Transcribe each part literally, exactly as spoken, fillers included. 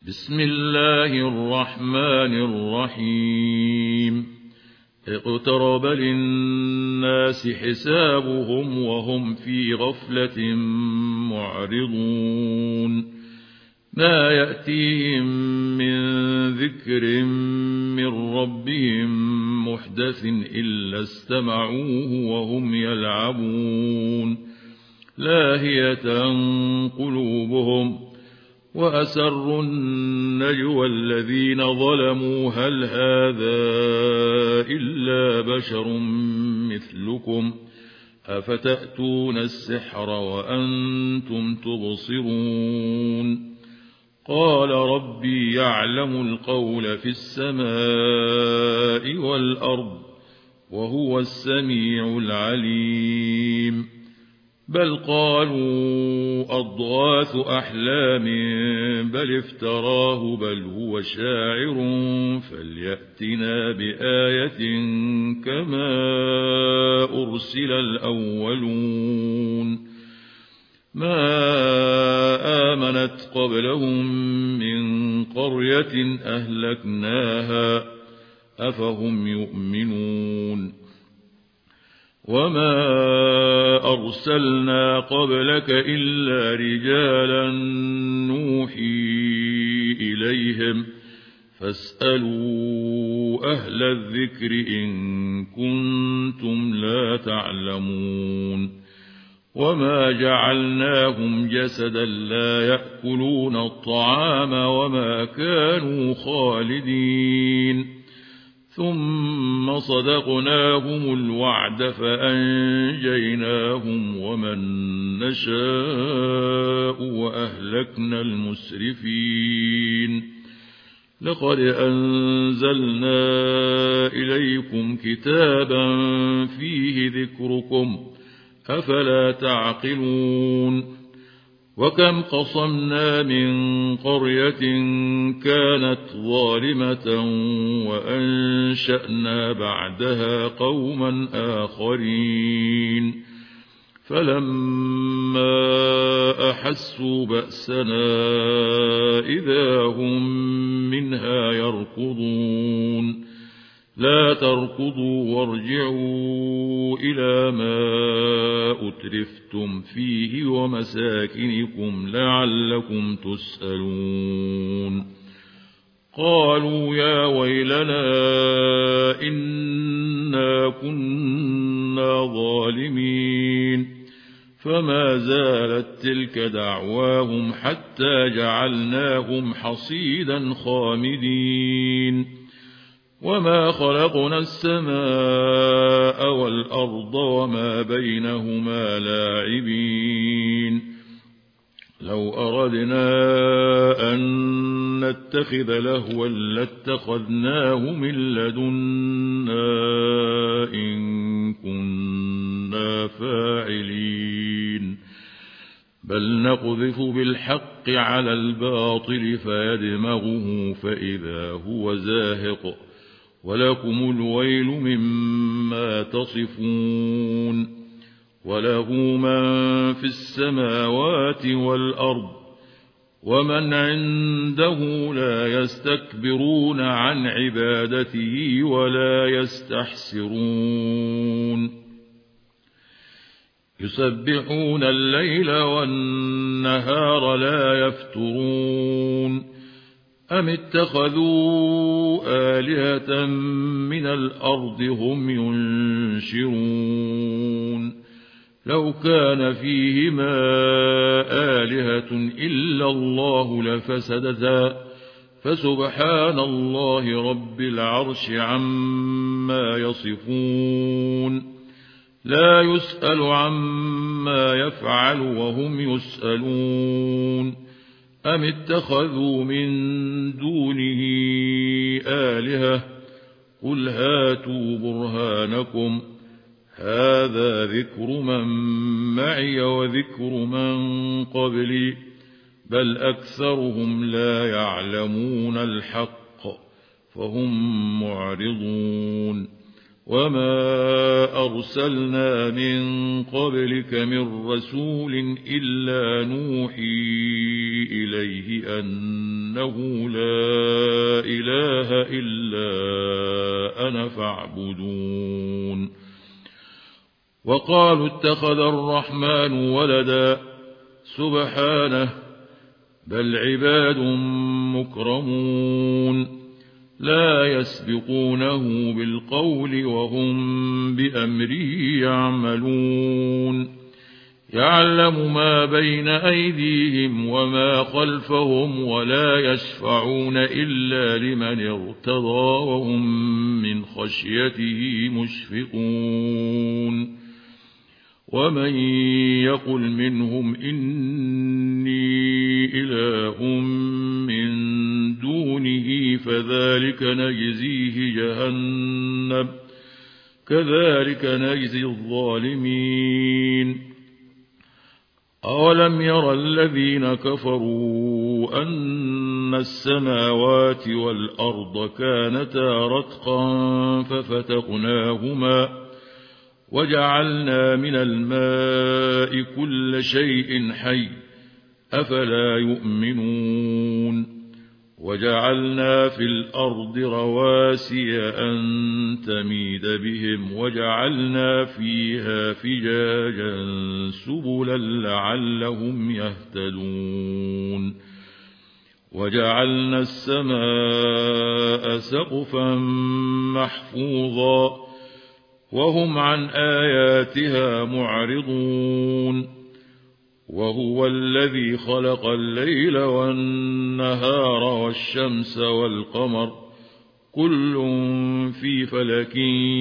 بسم الله الرحمن الرحيم اقترب للناس حسابهم وهم في غفلة معرضون ما يأتيهم من ذكر من ربهم محدث إلا استمعوه وهم يلعبون لاهية قلوبهم وأسروا النجوى الذين ظلموا هل هذا إلا بشر مثلكم أفتأتون السحر وأنتم تبصرون قال ربي يعلم القول في السماء والأرض وهو السميع العليم بل قالوا أضغاث أحلام بل افتراه بل هو شاعر فليأتنا بآية كما أرسل الأولون ما آمنت قبلهم من قرية أهلكناها أفهم يؤمنون وما أرسلنا قبلك إلا رجالا نوحي إليهم فاسألوا أهل الذكر إن كنتم لا تعلمون وما جعلناهم جسدا لا يأكلون الطعام وما كانوا خالدين ثم صدقناهم الوعد فأنجيناهم ومن نشاء وأهلكنا المسرفين لقد أنزلنا إليكم كتابا فيه ذكركم أفلا تعقلون وكم قصمنا من قرية كانت ظالمة وأنشأنا بعدها قوما آخرين فلما أحسوا بأسنا إذا هم منها يركضون لا تركضوا وارجعوا إلى ما أترفتم فيه ومساكنكم لعلكم تسألون قالوا يا ويلنا إنا كنا ظالمين فما زالت تلك دعواهم حتى جعلناهم حصيدا خامدين وما خلقنا السماء والأرض وما بينهما لاعبين لو أردنا أن نتخذ لهوا لاتخذناه من لدنا إن كنا فاعلين بل نقذف بالحق على الباطل فيدمغه فإذا هو زاهق ولكم الويل مما تصفون وله من في السماوات والأرض ومن عنده لا يستكبرون عن عبادته ولا يستحسرون يسبحون الليل والنهار لا يفترون أم اتخذوا آلهة من الأرض هم ينشرون لو كان فيهما آلهة إلا الله لفسدتا فسبحان الله رب العرش عما يصفون لا يسأل عما يفعل وهم يسألون أم اتخذوا من دونه آلهة قل هاتوا برهانكم هذا ذكر من معي وذكر من قبلي بل أكثرهم لا يعلمون الحق فهم معرضون وما أرسلنا من قبلك من رسول إلا نوحي إليه أنه لا إله إلا أنا فاعبدون وقالوا اتخذ الرحمن ولدا سبحانه بل عباد مكرمون لا يسبقونه بالقول وهم بأمره يعملون يعلم ما بين أيديهم وما خلفهم ولا يشفعون إلا لمن ارتضى وهم من خشيته مشفقون ومن يقل منهم إني إله من دونه فذلك نجزيه جهنم كذلك نجزي الظالمين أولم ير الذين كفروا أن السماوات والأرض كانتا رتقا ففتقناهما وجعلنا من الماء كل شيء حي أفلا يؤمنون وجعلنا في الأرض رواسي أن تميد بهم وجعلنا فيها فجاجا سبلا لعلهم يهتدون وجعلنا السماء سقفا محفوظا وهم عن آياتها معرضون وهو الذي خلق الليل والنهار والشمس والقمر كل في فلك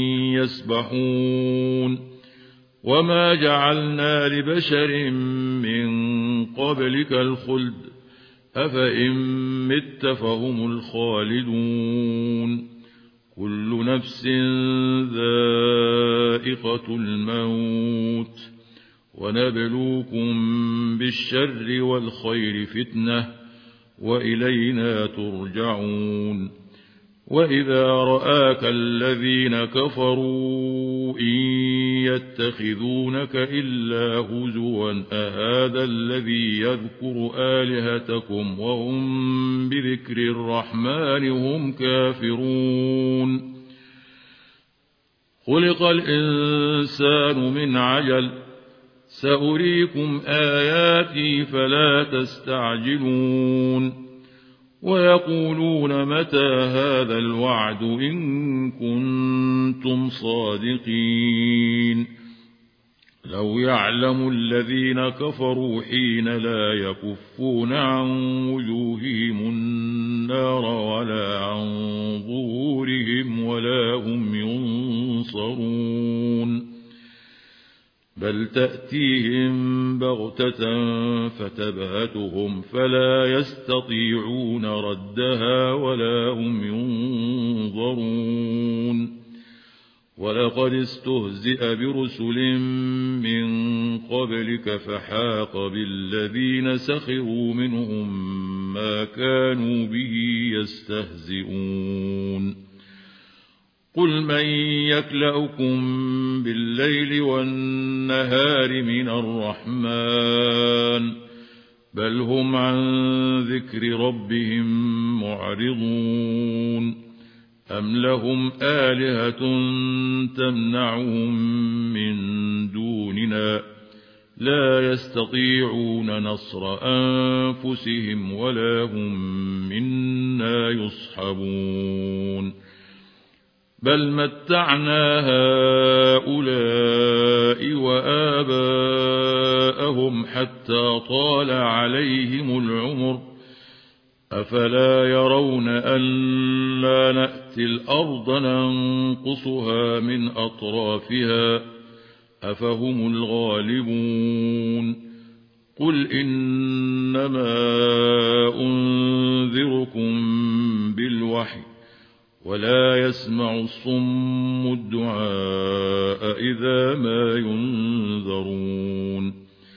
يسبحون وما جعلنا لبشر من قبلك الخلد أفإن مت فهم الخالدون كل نفس ذائقة الموت ونبلوكم بالشر والخير فتنة وإلينا ترجعون وإذا رآك الذين كفروا إن يتخذونك إلا هزوا أهذا الذي يذكر آلهتكم وهم بذكر الرحمن هم كافرون خلق الإنسان من عجل سأريكم آياتي فلا تستعجلون ويقولون متى هذا الوعد إن كنتم صادقين لو يعلم الذين كفروا حين لا يكفون عن وجوههم النار ولا عن ظهورهم ولا هم ينصرون بل تأتيهم بغتة فتبهتهم فلا يستطيعون ردها ولا هم ينظرون ولقد استهزئ برسل من قبلك فحاق بالذين سخروا منهم ما كانوا به يستهزئون قل من يكلؤكم بالليل والنهار من الرحمن بل هم عن ذكر ربهم معرضون أم لهم آلهة تمنعهم من دوننا لا يستطيعون نصر أنفسهم ولا هم منا يصحبون بل متعنا هؤلاء وآباءهم حتى طال عليهم العمر أفلا يرون ألا نأتي الأرض ننقصها من أطرافها أفهم الغالبون قل إنما أنذركم بالوحي ولا يسمع الصم الدعاء إذا ما ينذرون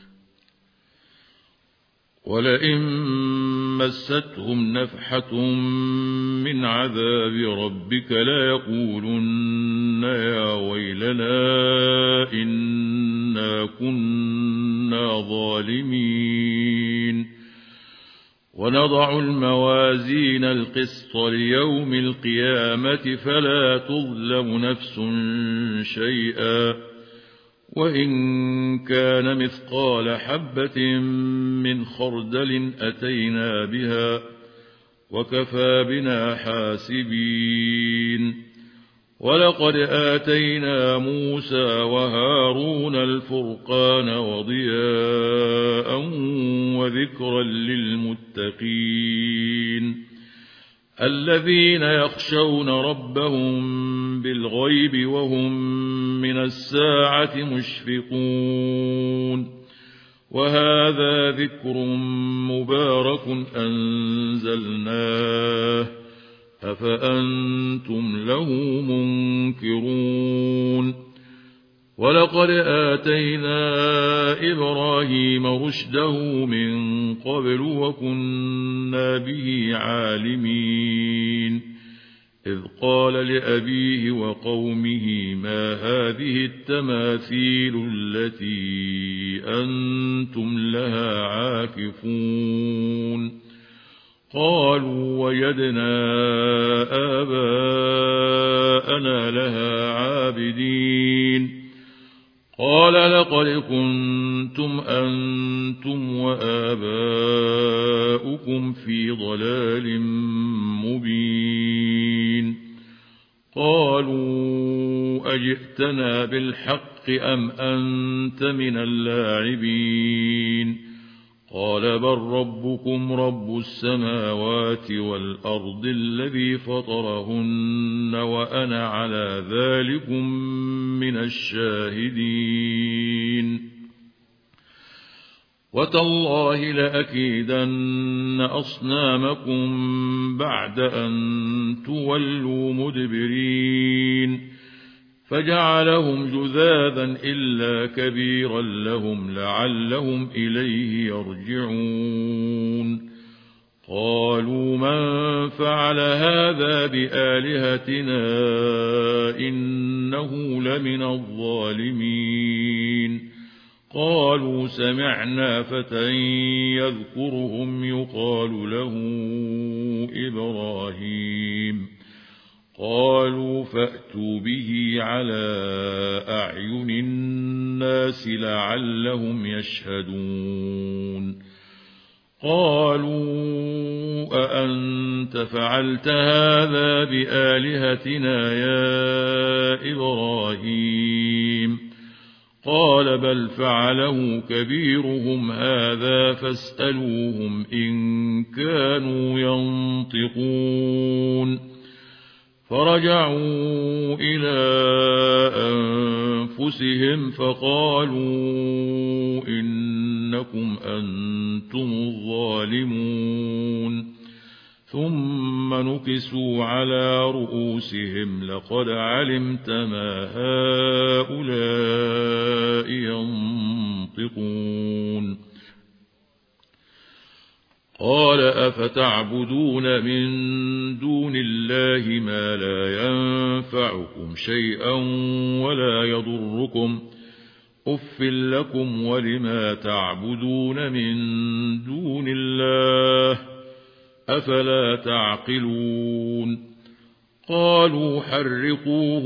ولئن مستهم نفحة من عذاب ربك ليقولن يا ويلنا إنا كنا ظالمين ونضع الموازين القسط ليوم القيامة فلا تظلم نفس شيئا وإن كان مثقال حبة من خردل أتينا بها وكفى بنا حاسبين ولقد آتينا موسى وهارون الفرقان وضياء وذكرا للمتقين الذين يخشون ربهم بالغيب وهم من الساعة مشفقون وهذا ذكر مبارك أنزلناه أفأنتم له منكرون ولقد آتينا إبراهيم رشده من قبل وكنا به عالمين إذ قال لأبيه وقومه ما هذه التماثيل التي أنتم لها عاكفون قالوا وجدنا آباءنا لها عابدين قال لقد كنتم أنتم وآباؤكم في ضلال مبين قالوا أجئتنا بالحق أم أنت من اللاعبين قال بل ربكم رب السماوات والأرض الذي فطرهن وأنا على ذلكم من الشاهدين وتالله لأكيدن أصنامكم بعد أن تولوا مدبرين فجعلهم جذاذا إلا كبيرا لهم لعلهم إليه يرجعون قالوا من فعل هذا بآلهتنا إنه لمن الظالمين قالوا سمعنا فتى يذكرهم يقال له إبراهيم قالوا فأتوا به على أعين الناس لعلهم يشهدون قالوا أأنت فعلت هذا بآلهتنا يا إبراهيم قال بل فعله كبيرهم هذا فاسألوهم إن كانوا ينطقون فرجعوا إلى أنفسهم فقالوا إنكم أنتم الظالمون ثم نكسوا على رؤوسهم لقد علمت ما هؤلاء ينطقون قال أفتعبدون من دون الله ما لا ينفعكم شيئا ولا يضركم أف لكم ولما تعبدون من دون الله أفلا تعقلون قالوا حرقوه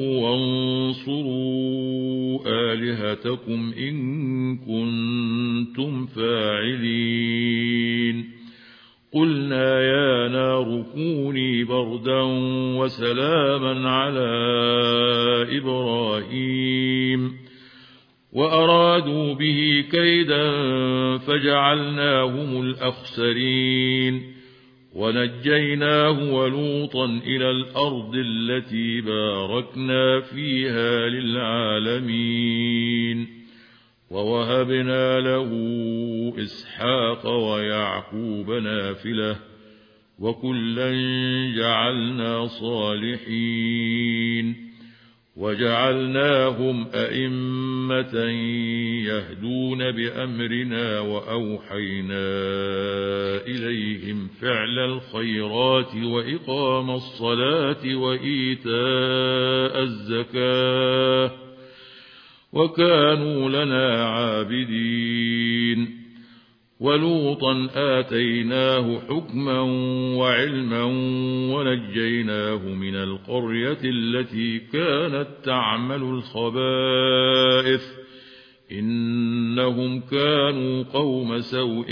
وانصروا آلهتكم إن كنتم فاعلين قلنا يا نار كوني بردا وسلاما على إبراهيم وأرادوا به كيدا فجعلناهم الأخسرين ونجيناه ولوطا إلى الأرض التي باركنا فيها للعالمين ووهبنا له إسحاق ويعقوب نافلة وكلا جعلنا صالحين وجعلناهم أئمة يهدون بأمرنا وأوحينا إليهم فعل الخيرات وإقام الصلاة وإيتاء الزكاة وكانوا لنا عابدين ولوطا آتيناه حكما وعلما ونجيناه من القرية التي كانت تعمل الخبائث إنهم كانوا قوم سوء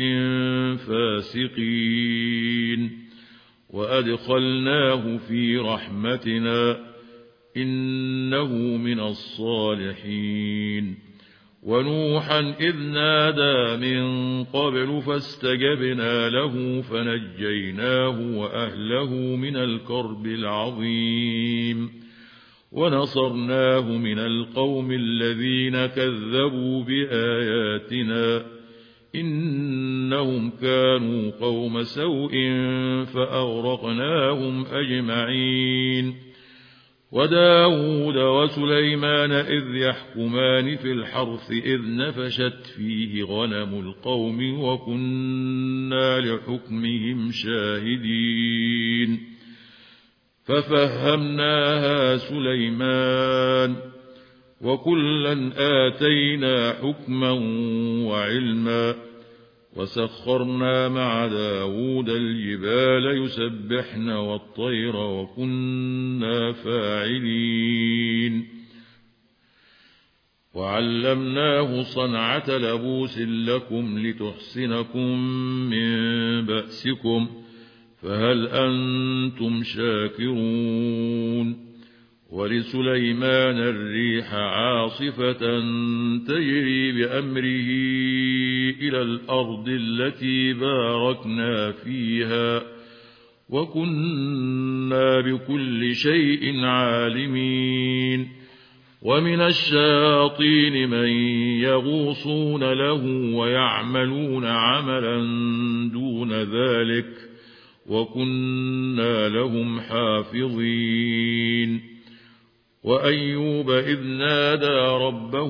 فاسقين وأدخلناه في رحمتنا إنه من الصالحين ونوحا إذ نادى من قبل فاستجبنا له فنجيناه وأهله من الكرب العظيم ونصرناه من القوم الذين كذبوا بآياتنا إنهم كانوا قوم سوء فأغرقناهم أجمعين وداود وسليمان إذ يحكمان في الحرث إذ نفشت فيه غنم القوم وكنا لحكمهم شاهدين ففهمناها سليمان وكلا آتينا حكما وعلما وسخرنا مع داود الجبال يسبحن والطير وكنا فاعلين وعلمناه صنعة لبوس لكم لتحصنكم من بأسكم فهل أنتم شاكرون ولسليمان الريح عاصفة تجري بأمره إلى الأرض التي باركنا فيها وكنا بكل شيء عالمين ومن الشياطين من يغوصون له ويعملون عملا دون ذلك وكنا لهم حافظين وأيوب إذ نادى ربه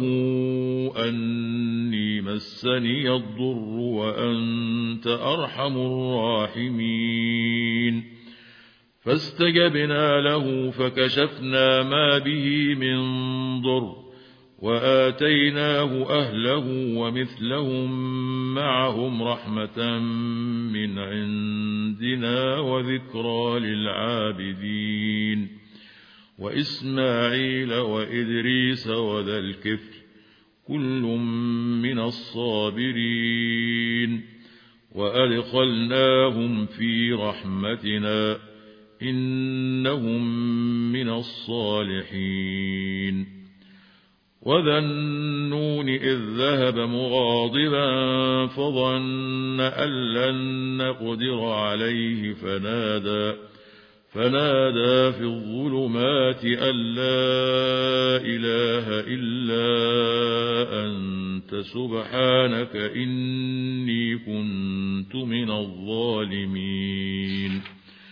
أني مسني الضر وأنت أرحم الراحمين فاستجبنا له فكشفنا ما به من ضر وآتيناه أهله ومثلهم معهم رحمة من عندنا وذكرى للعابدين وإسماعيل وإدريس وذا الكفل كل من الصابرين وأدخلناهم في رحمتنا إنهم من الصالحين وذا النون إذ ذهب مغاضبا فظن أن لن نقدر عليه فنادى فنادى في الظلمات أن لا إله إلا أنت سبحانك إني كنت من الظالمين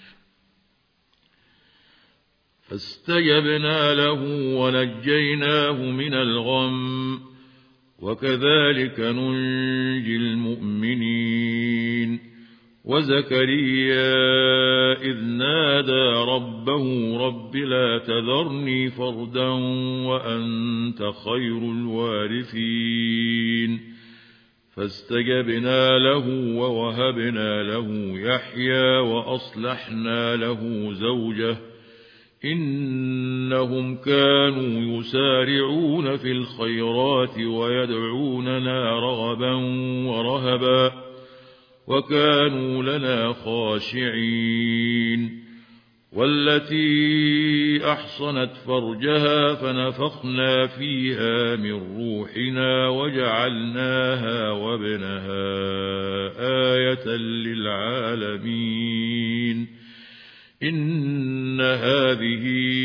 فاستجبنا له ونجيناه من الغم وكذلك ننجي المؤمنين وزكريا إذ نادى ربه رب لا تذرني فردا وأنت خير الوارثين فاستجبنا له ووهبنا له يحيى وأصلحنا له زوجه إنهم كانوا يسارعون في الخيرات ويدعوننا رغبا ورهبا وكانوا لنا خاشعين والتي أحصنت فرجها فنفخنا فيها من روحنا وجعلناها وابنها آية للعالمين إن هذه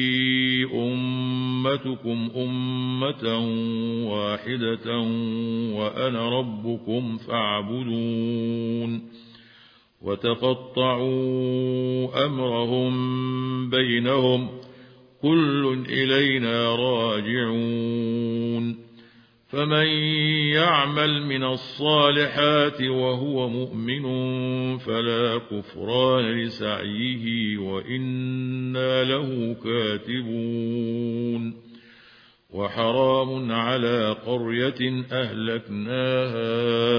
أمتكم أمة واحدة وأنا ربكم فاعبدون وتقطعوا أمرهم بينهم كل إلينا راجعون فمن يعمل من الصالحات وهو مؤمن فلا كفران لسعيه وإنا له كاتبون وحرام على قرية أهلكناها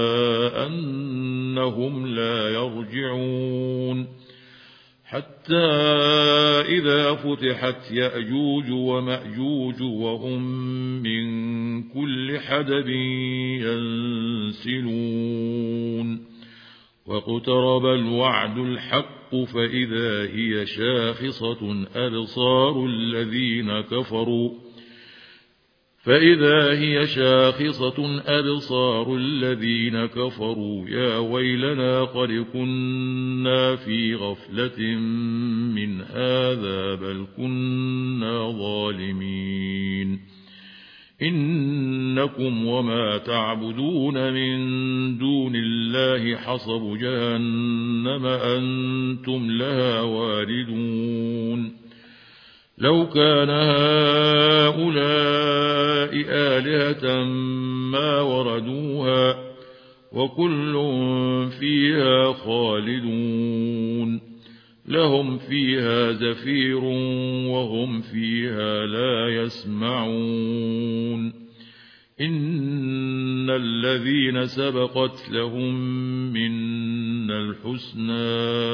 أنهم لا يرجعون حتى إذا فتحت يأجوج ومأجوج وهم من كل حدب ينسلون واقترب الوعد الحق فإذا هي شاخصة أبصار الذين كفروا فإذا هي شاخصة أبصار الذين كفروا يا ويلنا قد كنا في غفلة من هذا بل كنا ظالمين إنكم وما تعبدون من دون الله حصب جهنم أنتم لها واردون لو كان هؤلاء آلهة ما وردوها وكل فيها خالدون لهم فيها زفير وهم فيها لا يسمعون إن الذين سبقت لهم منا الحسنى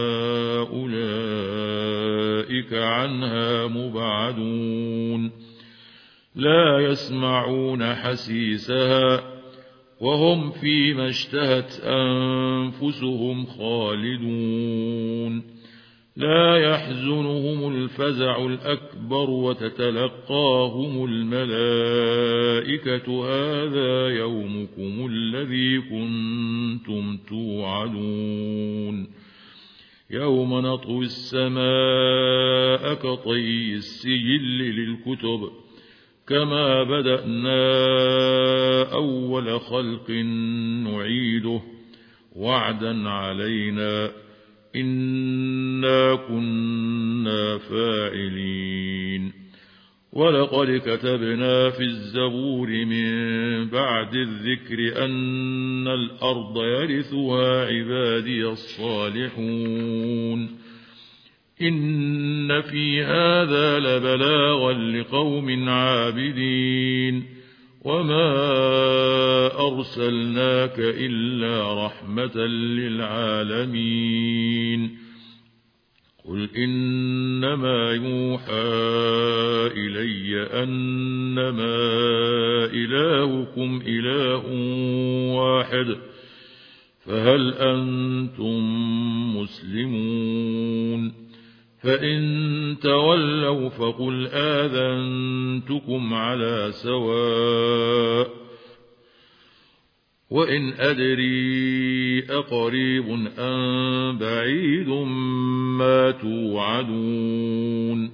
أولئك عنها مبعدون لا يسمعون حسيسها وهم فيما اشتهت أنفسهم خالدون لا يحزنهم الفزع الأكبر وتتلقاهم الملائكة هذا يومكم الذي كنتم توعدون يوم نطوي السماء كطي السجل للكتب كما بدأنا أول خلق نعيده وعدا علينا إنا كنا فاعلين ولقد كتبنا في الزبور من بعد الذكر أن الأرض يرثها عبادي الصالحون إن في هذا لبلاغا لقوم عابدين وما أرسلناك إلا رحمة للعالمين قل إنما يوحى إلي أنما إلهكم إله واحد فهل أنتم مسلمون فإن تولوا فقل آذنتكم على سواء وإن أدري أقريب أم بعيد ما توعدون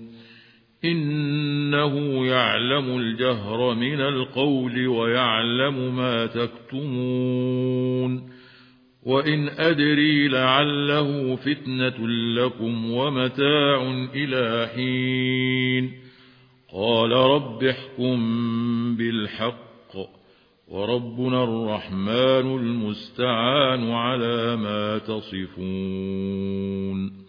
إنه يعلم الجهر من القول ويعلم ما تكتمون وإن أدري لعله فتنة لكم ومتاع إلى حين قال رب احكم بالحق وربنا الرحمن المستعان على ما تصفون.